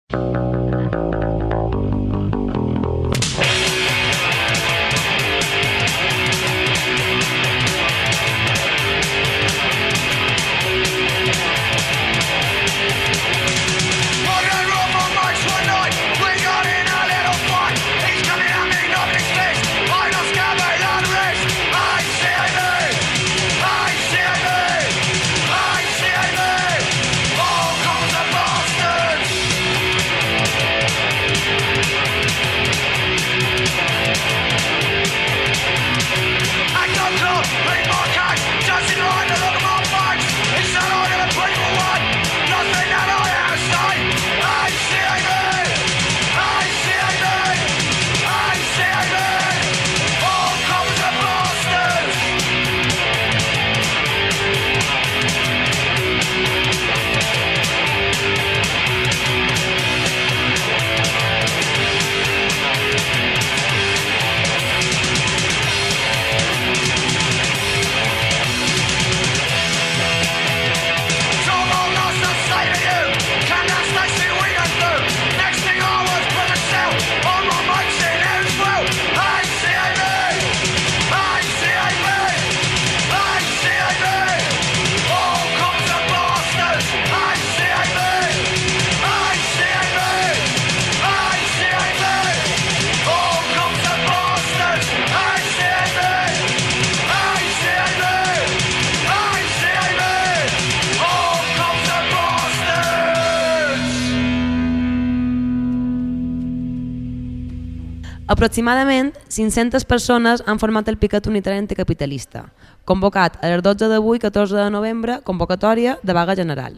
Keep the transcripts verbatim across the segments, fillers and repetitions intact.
Aproximadament cinc-centes persones han format el piquet unitari anticapitalista, convocat a les dotze d'avui, catorze de novembre, convocatòria de vaga general.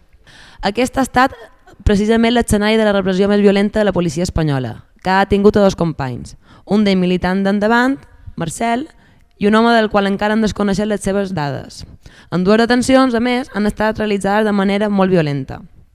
Aquest ha estat precisament l'escenari de la repressió més violenta de la policia espanyola, que ha tingut a dos companys, un d'ell militant d'Endavant, Marcel, i un home del qual encara han desconeixet les seves dades. En dues detencions, a més, han estat realitzades de manera molt violenta.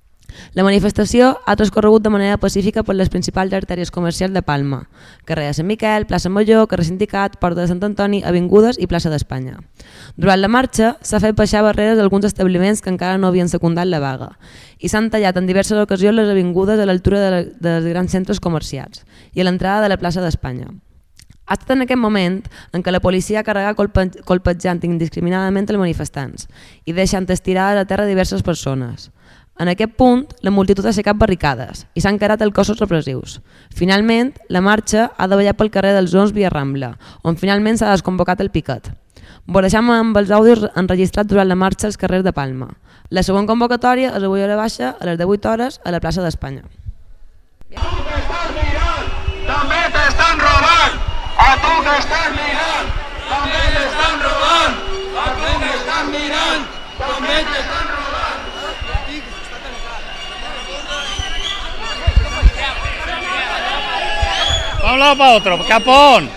La manifestació ha transcorregut de manera pacífica per les principals artèries comercials de Palma, carrer de Sant Miquel, plaça Major, carrer Sindicat, Porta de Sant Antoni, avingudes i plaça d'Espanya. Durant la marxa s'ha fet baixar barreres d'alguns establiments que encara no havien secundat la vaga i s'han tallat en diverses ocasions les avingudes a l'altura de dels grans centres comercials i a l'entrada de la plaça d'Espanya. Ha estat en aquest moment en què la policia ha carregat colpejant indiscriminadament els manifestants i deixant estirades a terra diverses persones. En aquest punt, la multitud ha aixecat barricades i s'han encarat els cossos repressius. Finalment, la marxa ha davallat pel carrer dels Ons via Rambla, on finalment s'ha desconvocat el piquet. Vos deixem amb els àudios enregistrats durant la marxa als carrers de Palma. La següent convocatòria és avui a hora baixa a les divuit hores a la plaça d'Espanya. Tu que estàs mirant, també t'estan robant. A tu que estàs mirant, també t'estan robant. A tu que estàs mirant, també t'estan robant. Pa un lado, pa otro, capón.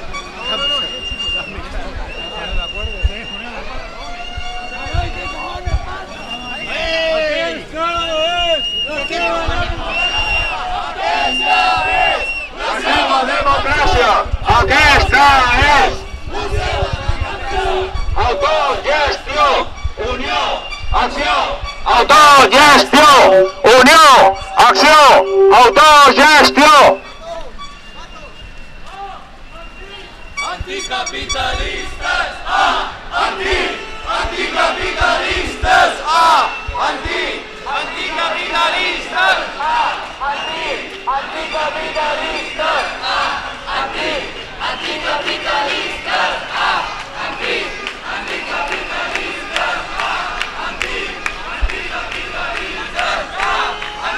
Democràcia! Aquesta és autogestió, unió, acció, autogestió, unió, acció, autogestió. Anticapitalistes, ah, anti, anticapitalistes, ah, anti, anticapitalistes, ah, anti, anticapitalistes, ah, anti, anticapitalistes, ah, anti, anticapitalistes, ah, anti, anticapitalistes, ah,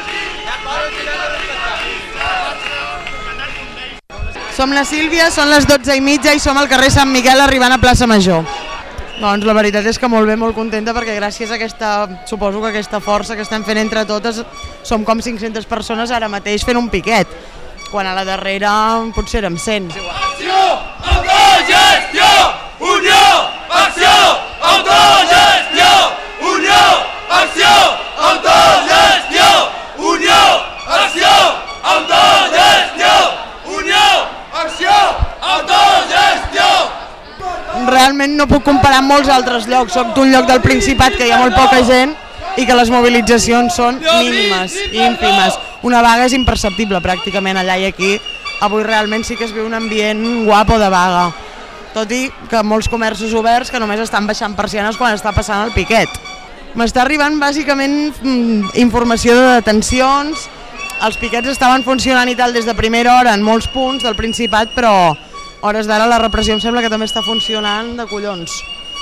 anti. Som la Sílvia, són les dotze i mitja i som al carrer Sant Miquel arribant a plaça Major. Doncs la veritat és que molt bé, molt contenta perquè gràcies a aquesta, suposo que aquesta força que estem fent entre totes, som com cinc-centes persones ara mateix fent un piquet, quan a la darrera potser érem cent. Acció, autogestió, unió, acció, autogestió, unió, acció, autogestió, unió, acció, autogestió, unió, acció, autogestió. Realment no puc comparar amb molts altres llocs, soc d'un lloc del Principat que hi ha molt poca gent i que les mobilitzacions són mínimes, ínfimes. una vaga és imperceptible pràcticament allà i aquí. Avui realment sí que es viu un ambient guapo de vaga, tot i que molts comerços oberts que només estan baixant persianes quan està passant el piquet. M'està arribant bàsicament informació de detencions, els piquets estaven funcionant i tal des de primera hora en molts punts del Principat, però a hores d'ara la repressió em sembla que també està funcionant de collons.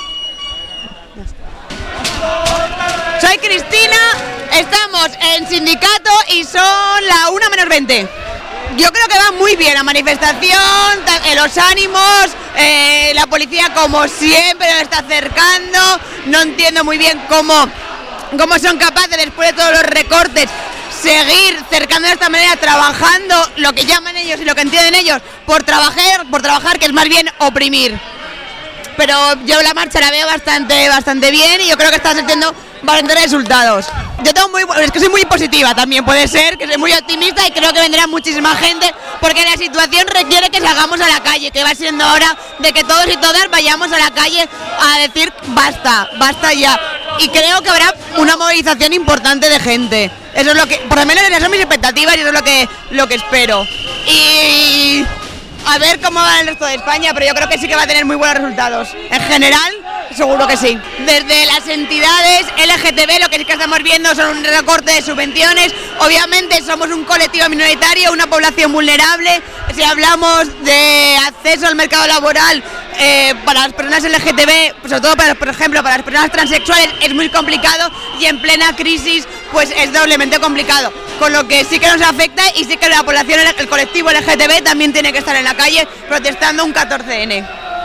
Soy Cristina, estamos en sindicato y son la una menos veinte. Yo creo que va muy bien la manifestación, eh, los ánimos, eh, la policía como siempre nos está acercando, no entiendo muy bien cómo, cómo son capaces después de todos los recortes seguir cercando de esta manera, trabajando lo que llaman ellos y lo que entienden ellos por trabajar, por trabajar que es más bien oprimir. Pero yo la marcha la veo bastante, bastante bien y yo creo que está teniendo bastantes resultados. Yo tengo muy, es que soy muy positiva también, puede ser, que soy muy optimista y creo que vendrá muchísima gente porque la situación requiere que salgamos a la calle, que va siendo hora de que todos y todas vayamos a la calle a decir basta, basta ya. Y creo que habrá una movilización importante de gente. Eso es lo que, por lo menos esas son mis expectativas y eso es lo que, lo que espero. Y a ver cómo va el resto de España, pero yo creo que sí que va a tener muy buenos resultados. En general, seguro que sí. Desde las entidades L G T B lo que sí que estamos viendo son un recorte de subvenciones. Obviamente somos un colectivo minoritario, una población vulnerable. Si hablamos de acceso al mercado laboral eh, para las personas L G T B, sobre todo para, por ejemplo, para las personas transexuales es muy complicado y en plena crisis pues es doblemente complicado. Con lo que sí que nos afecta y sí que la población, el colectivo L G T B también tiene que estar en la calle protestando un catorce ene.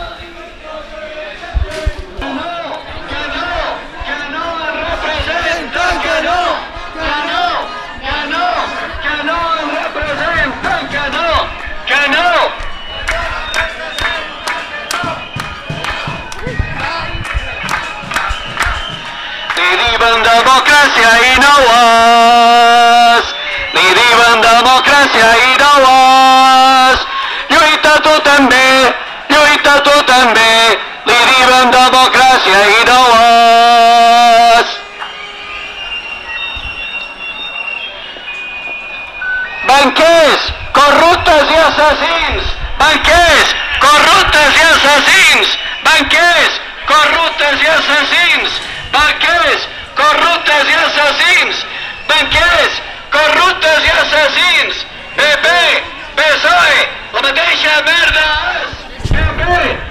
Ni diuen democràcia i no ho és, ni diuen democràcia i no ho és. Lluita tu també, lluita tu també, li diuen democràcia i no ho és. Banquers, corruptes i assassins, banquers, corruptes i assassins, banquers, corruptes i assassins, banquers, corruptes i assassins, banquers, corruptes i assassins, P P, P S O E, la mateixa merda és, P P,